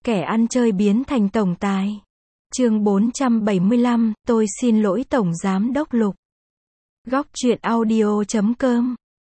Kẻ ăn chơi biến thành tổng tài. Chương 475, tôi xin lỗi Tổng Giám đốc Lục. Góc truyện audio.com.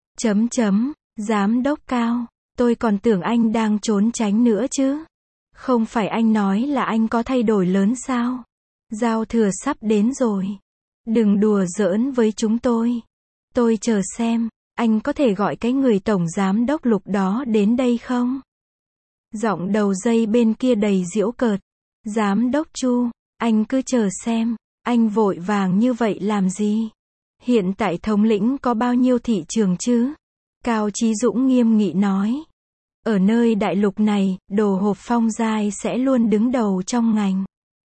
Giám đốc Cao, tôi còn tưởng anh đang trốn tránh nữa chứ. Không phải anh nói là anh có thay đổi lớn sao? Giao thừa sắp đến rồi. Đừng đùa giỡn với chúng tôi. Tôi chờ xem, anh có thể gọi cái người Tổng Giám đốc Lục đó đến đây không? Giọng đầu dây bên kia đầy giễu cợt. Giám đốc Chu, anh cứ chờ xem, anh vội vàng như vậy làm gì? Hiện tại thống lĩnh có bao nhiêu thị trường chứ? Cao Chí Dũng nghiêm nghị nói. Ở nơi đại lục này, đồ hộp Phong Giai sẽ luôn đứng đầu trong ngành.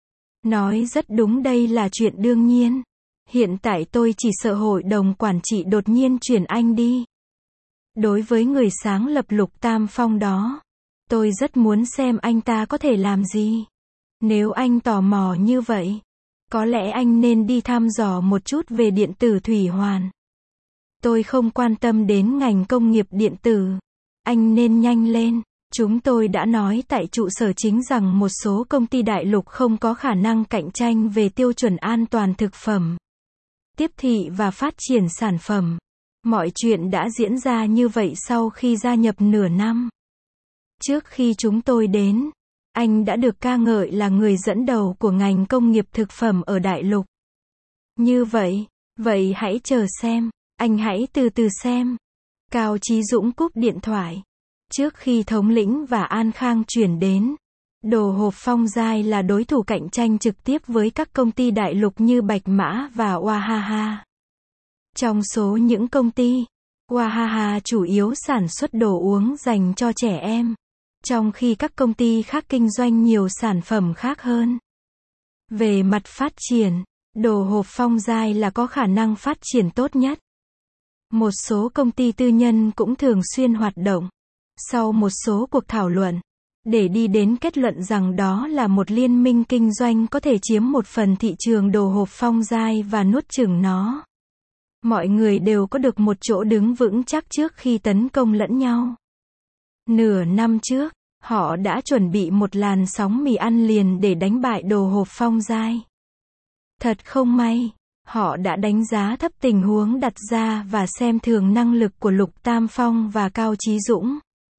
Nói rất đúng, đây là chuyện đương nhiên. Hiện tại tôi chỉ sợ hội đồng quản trị đột nhiên chuyển anh đi. Đối với người sáng lập Lục Tam Phong đó, tôi rất muốn xem anh ta có thể làm gì. Nếu anh tò mò như vậy, có lẽ anh nên đi thăm dò một chút về điện tử thủy hoàn. Tôi không quan tâm đến ngành công nghiệp điện tử. Anh nên nhanh lên. Chúng tôi đã nói tại trụ sở chính rằng một số công ty đại lục không có khả năng cạnh tranh về tiêu chuẩn an toàn thực phẩm, tiếp thị và phát triển sản phẩm. Mọi chuyện đã diễn ra như vậy sau khi gia nhập nửa năm. Trước khi chúng tôi đến, anh đã được ca ngợi là người dẫn đầu của ngành công nghiệp thực phẩm ở đại lục. Như vậy hãy chờ xem, anh hãy từ từ xem. Cao Chí Dũng cúp điện thoại. Trước khi thống lĩnh và An Khang chuyển đến, đồ hộp Phong Giai là đối thủ cạnh tranh trực tiếp với các công ty đại lục như Bạch Mã và Wahaha. Trong số những công ty, Wahaha chủ yếu sản xuất đồ uống dành cho trẻ em, trong khi các công ty khác kinh doanh nhiều sản phẩm khác hơn. Về mặt phát triển, đồ hộp Phong Giai là có khả năng phát triển tốt nhất. Một số công ty tư nhân cũng thường xuyên hoạt động, sau một số cuộc thảo luận, để đi đến kết luận rằng đó là một liên minh kinh doanh có thể chiếm một phần thị trường đồ hộp Phong Giai và nuốt chửng nó. Mọi người đều có được một chỗ đứng vững chắc trước khi tấn công lẫn nhau. Nửa năm trước, họ đã chuẩn bị một làn sóng mì ăn liền để đánh bại đồ hộp Phong Giai. Thật không may, họ đã đánh giá thấp tình huống đặt ra và xem thường năng lực của Lục Tam Phong và Cao Chí Dũng.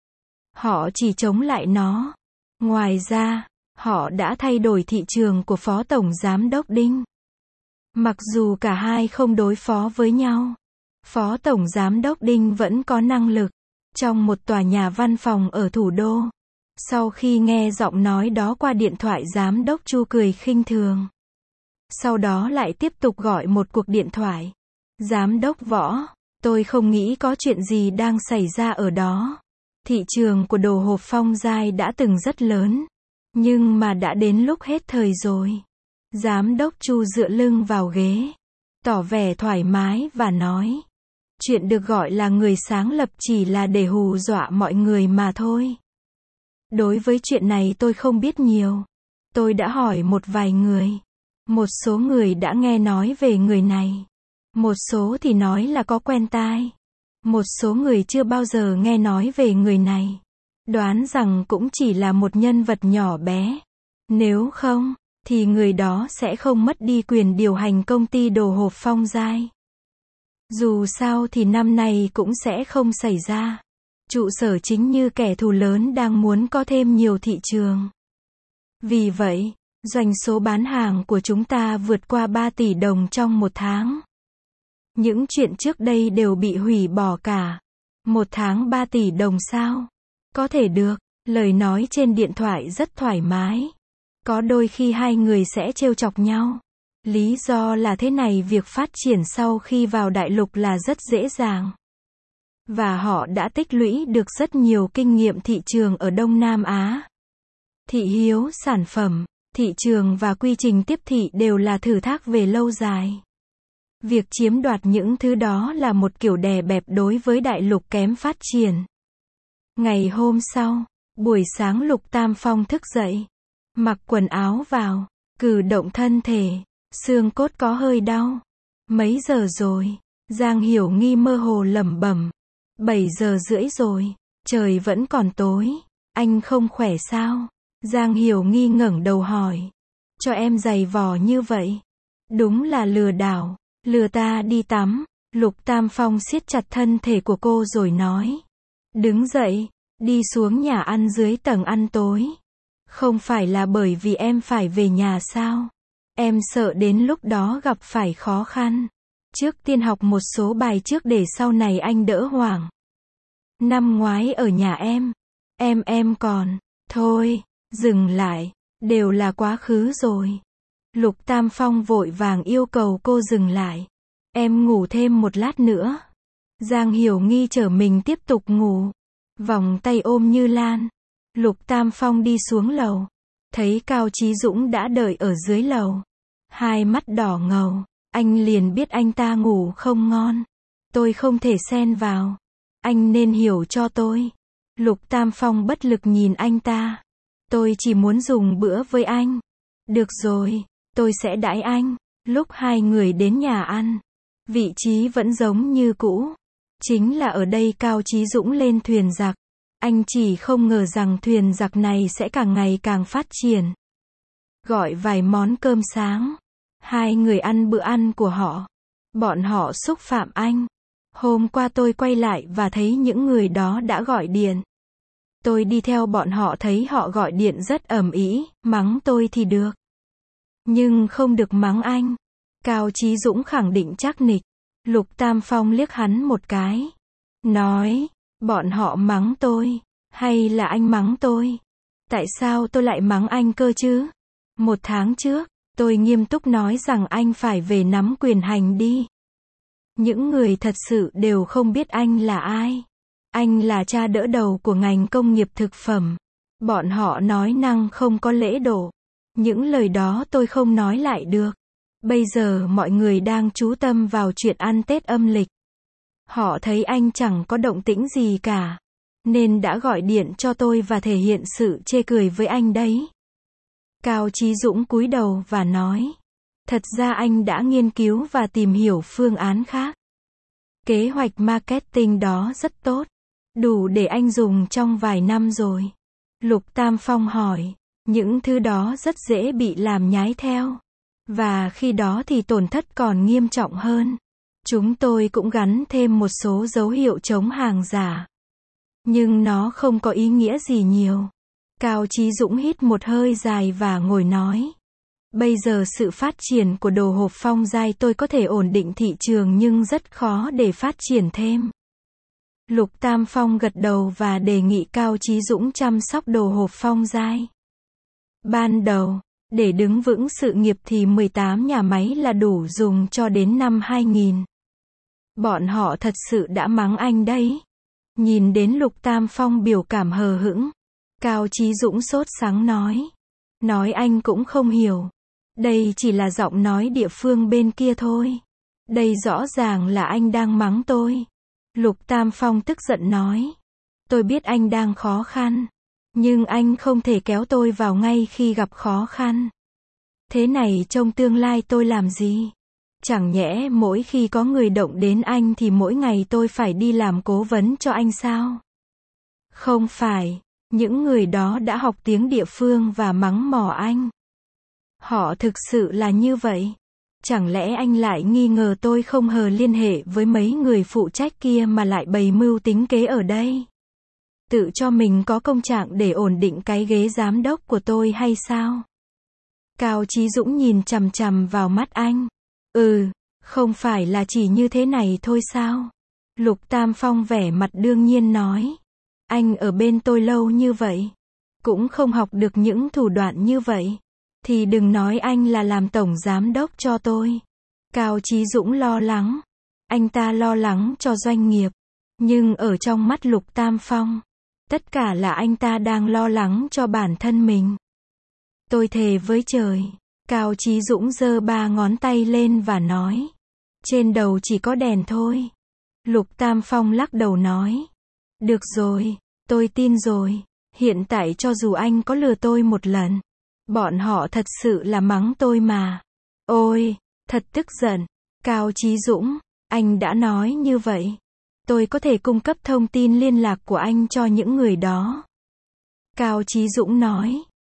Họ chỉ chống lại nó. Ngoài ra, họ đã thay đổi thị trường của Phó Tổng Giám đốc Đinh. Mặc dù cả hai không đối phó với nhau, Phó Tổng Giám đốc Đinh vẫn có năng lực. Trong một tòa nhà văn phòng ở thủ đô, sau khi nghe giọng nói đó qua điện thoại, Giám đốc Chu cười khinh thường. Sau đó lại tiếp tục gọi một cuộc điện thoại. Giám đốc Võ, tôi không nghĩ có chuyện gì đang xảy ra ở đó. Thị trường của đồ hộp Phong Giai đã từng rất lớn, nhưng mà đã đến lúc hết thời rồi. Giám đốc Chu dựa lưng vào ghế, tỏ vẻ thoải mái và nói. Chuyện được gọi là người sáng lập chỉ là để hù dọa mọi người mà thôi. Đối với chuyện này tôi không biết nhiều. Tôi đã hỏi một vài người. Một số người đã nghe nói về người này. Một số thì nói là có quen tai. Một số người chưa bao giờ nghe nói về người này. Đoán rằng cũng chỉ là một nhân vật nhỏ bé. Nếu không, thì người đó sẽ không mất đi quyền điều hành công ty đồ hộp Phong Giai. Dù sao thì năm nay cũng sẽ không xảy ra. Trụ sở chính như kẻ thù lớn đang muốn có thêm nhiều thị trường. Vì vậy, doanh số bán hàng của chúng ta vượt qua 3 tỷ đồng trong một tháng. Những chuyện trước đây đều bị hủy bỏ cả. Một tháng 3 tỷ đồng sao? Có thể được. Lời nói trên điện thoại rất thoải mái. Có đôi khi hai người sẽ trêu chọc nhau. Lý do là thế này, việc phát triển sau khi vào đại lục là rất dễ dàng. Và họ đã tích lũy được rất nhiều kinh nghiệm thị trường ở Đông Nam Á. Thị hiếu sản phẩm, thị trường và quy trình tiếp thị đều là thử thách về lâu dài. Việc chiếm đoạt những thứ đó là một kiểu đè bẹp đối với đại lục kém phát triển. Ngày hôm sau, buổi sáng Lục Tam Phong thức dậy, mặc quần áo vào, cử động thân thể, xương cốt có hơi đau. Mấy giờ rồi? Giang Hiểu Nghi mơ hồ lẩm bẩm. 7 giờ rưỡi rồi, trời vẫn còn tối. Anh không khỏe sao? Giang Hiểu Nghi ngẩng đầu hỏi. Cho em giày vò như vậy. Đúng là lừa đảo. Lừa ta đi tắm. Lục Tam Phong siết chặt thân thể của cô rồi nói. Đứng dậy, đi xuống nhà ăn dưới tầng ăn tối. Không phải là bởi vì em phải về nhà sao? Em sợ đến lúc đó gặp phải khó khăn. Trước tiên học một số bài trước để sau này anh đỡ hoảng. Năm ngoái ở nhà em còn, thôi, dừng lại, đều là quá khứ rồi. Lục Tam Phong vội vàng yêu cầu cô dừng lại. Em ngủ thêm một lát nữa. Giang Hiểu Nghi chở mình tiếp tục ngủ. Vòng tay ôm Như Lan. Lục Tam Phong đi xuống lầu. Thấy Cao Chí Dũng đã đợi ở dưới lầu. Hai mắt đỏ ngầu. Anh liền biết anh ta ngủ không ngon. Tôi không thể xen vào. Anh nên hiểu cho tôi. Lục Tam Phong bất lực nhìn anh ta. Tôi chỉ muốn dùng bữa với anh. Được rồi, tôi sẽ đãi anh. Lúc hai người đến nhà ăn, vị trí vẫn giống như cũ. Chính là ở đây Cao Chí Dũng lên thuyền giặc. Anh chỉ không ngờ rằng thuyền giặc này sẽ càng ngày càng phát triển. Gọi vài món cơm sáng. Hai người ăn bữa ăn của họ. Bọn họ xúc phạm anh. Hôm qua tôi quay lại và thấy những người đó đã gọi điện. Tôi đi theo bọn họ thấy họ gọi điện rất ầm ĩ, mắng tôi thì được. Nhưng không được mắng anh. Cao Chí Dũng khẳng định chắc nịch. Lục Tam Phong liếc hắn một cái. Nói, bọn họ mắng tôi, hay là anh mắng tôi? Tại sao tôi lại mắng anh cơ chứ? 1 tháng trước, tôi nghiêm túc nói rằng anh phải về nắm quyền hành đi. Những người thật sự đều không biết anh là ai. Anh là cha đỡ đầu của ngành công nghiệp thực phẩm. Bọn họ nói năng không có lễ độ. Những lời đó tôi không nói lại được. Bây giờ mọi người đang chú tâm vào chuyện ăn Tết âm lịch. Họ thấy anh chẳng có động tĩnh gì cả. Nên đã gọi điện cho tôi và thể hiện sự chê cười với anh đấy. Cao Chí Dũng cúi đầu và nói. Thật ra anh đã nghiên cứu và tìm hiểu phương án khác. Kế hoạch marketing đó rất tốt. Đủ để anh dùng trong vài năm rồi. Lục Tam Phong hỏi. Những thứ đó rất dễ bị làm nhái theo. Và khi đó thì tổn thất còn nghiêm trọng hơn. Chúng tôi cũng gắn thêm một số dấu hiệu chống hàng giả. Nhưng nó không có ý nghĩa gì nhiều. Cao Chí Dũng hít một hơi dài và ngồi nói. Bây giờ sự phát triển của đồ hộp Phong Giai tôi có thể ổn định thị trường nhưng rất khó để phát triển thêm. Lục Tam Phong gật đầu và đề nghị Cao Chí Dũng chăm sóc đồ hộp Phong Giai. Ban đầu, để đứng vững sự nghiệp thì 18 nhà máy là đủ dùng cho đến năm 2000. Bọn họ thật sự đã mắng anh đấy. Nhìn đến Lục Tam Phong biểu cảm hờ hững. Cao Chí Dũng sốt sắng nói. Nói anh cũng không hiểu. Đây chỉ là giọng nói địa phương bên kia thôi. Đây rõ ràng là anh đang mắng tôi. Lục Tam Phong tức giận nói. Tôi biết anh đang khó khăn. Nhưng anh không thể kéo tôi vào ngay khi gặp khó khăn. Thế này trong tương lai tôi làm gì? Chẳng nhẽ mỗi khi có người động đến anh thì mỗi ngày tôi phải đi làm cố vấn cho anh sao? Không phải, những người đó đã học tiếng địa phương và mắng mỏ anh. Họ thực sự là như vậy. Chẳng lẽ anh lại nghi ngờ tôi không hề liên hệ với mấy người phụ trách kia mà lại bày mưu tính kế ở đây? Tự cho mình có công trạng để ổn định cái ghế giám đốc của tôi hay sao? Cao Chí Dũng nhìn chằm chằm vào mắt anh. Không phải là chỉ như thế này thôi sao? Lục Tam Phong vẻ mặt đương nhiên nói. Anh ở bên tôi lâu như vậy. Cũng không học được những thủ đoạn như vậy. Thì đừng nói anh là làm tổng giám đốc cho tôi. Cao Chí Dũng lo lắng. Anh ta lo lắng cho doanh nghiệp. Nhưng ở trong mắt Lục Tam Phong, tất cả là anh ta đang lo lắng cho bản thân mình. Tôi thề với trời. Cao Chí Dũng giơ 3 ngón tay lên và nói. Trên đầu chỉ có đèn thôi. Lục Tam Phong lắc đầu nói. Được rồi, tôi tin rồi. Hiện tại cho dù anh có lừa tôi một lần, bọn họ thật sự là mắng tôi mà. Ôi, thật tức giận. Cao Chí Dũng, anh đã nói như vậy. Tôi có thể cung cấp thông tin liên lạc của anh cho những người đó. Cao Chí Dũng nói.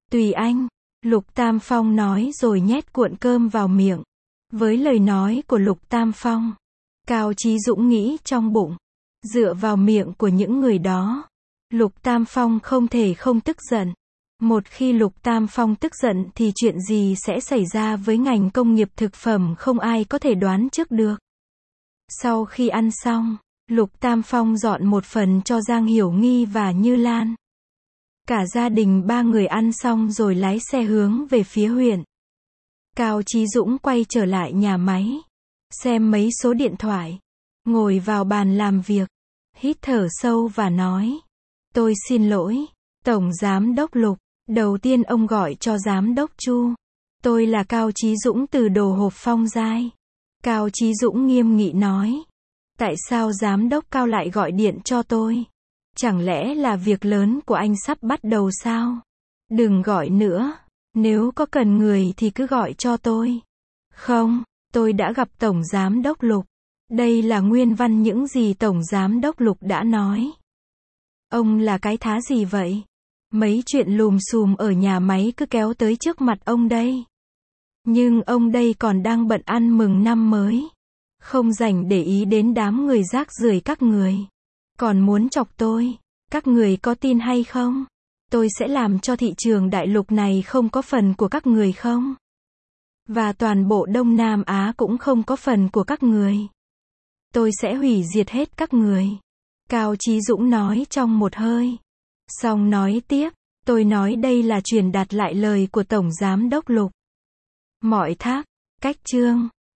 Tùy anh, Lục Tam Phong nói rồi nhét cuộn cơm vào miệng. Với lời nói của Lục Tam Phong, Cao Chí Dũng nghĩ trong bụng, dựa vào miệng của những người đó, Lục Tam Phong không thể không tức giận. Một khi Lục Tam Phong tức giận thì chuyện gì sẽ xảy ra với ngành công nghiệp thực phẩm không ai có thể đoán trước được. Sau khi ăn xong, Lục Tam Phong dọn một phần cho Giang Hiểu Nghi và Như Lan. Cả gia đình 3 người ăn xong rồi lái xe hướng về phía huyện. Cao Chí Dũng quay trở lại nhà máy, xem mấy số điện thoại, ngồi vào bàn làm việc, hít thở sâu và nói: Tôi xin lỗi, Tổng Giám đốc Lục. Đầu tiên ông gọi cho Giám đốc Chu. Tôi là Cao Chí Dũng từ đồ hộp Phong Giai. Cao Chí Dũng nghiêm nghị nói: Tại sao Giám đốc Cao lại gọi điện cho tôi? Chẳng lẽ là việc lớn của anh sắp bắt đầu sao? Đừng gọi nữa. Nếu có cần người thì cứ gọi cho tôi. Không, tôi đã gặp Tổng Giám đốc Lục. Đây là nguyên văn những gì Tổng Giám đốc Lục đã nói. Ông là cái thá gì vậy? Mấy chuyện lùm xùm ở nhà máy cứ kéo tới trước mặt ông đây. Nhưng ông đây còn đang bận ăn mừng năm mới. Không rảnh để ý đến đám người rác rưởi các người. Còn muốn chọc tôi. Các người có tin hay không? Tôi sẽ làm cho thị trường đại lục này không có phần của các người không? Và toàn bộ Đông Nam Á cũng không có phần của các người. Tôi sẽ hủy diệt hết các người. Cao Chí Dũng nói trong một hơi. Xong nói tiếp, tôi nói đây là truyền đạt lại lời của Tổng Giám đốc Lục. Mọi thác, cách chương.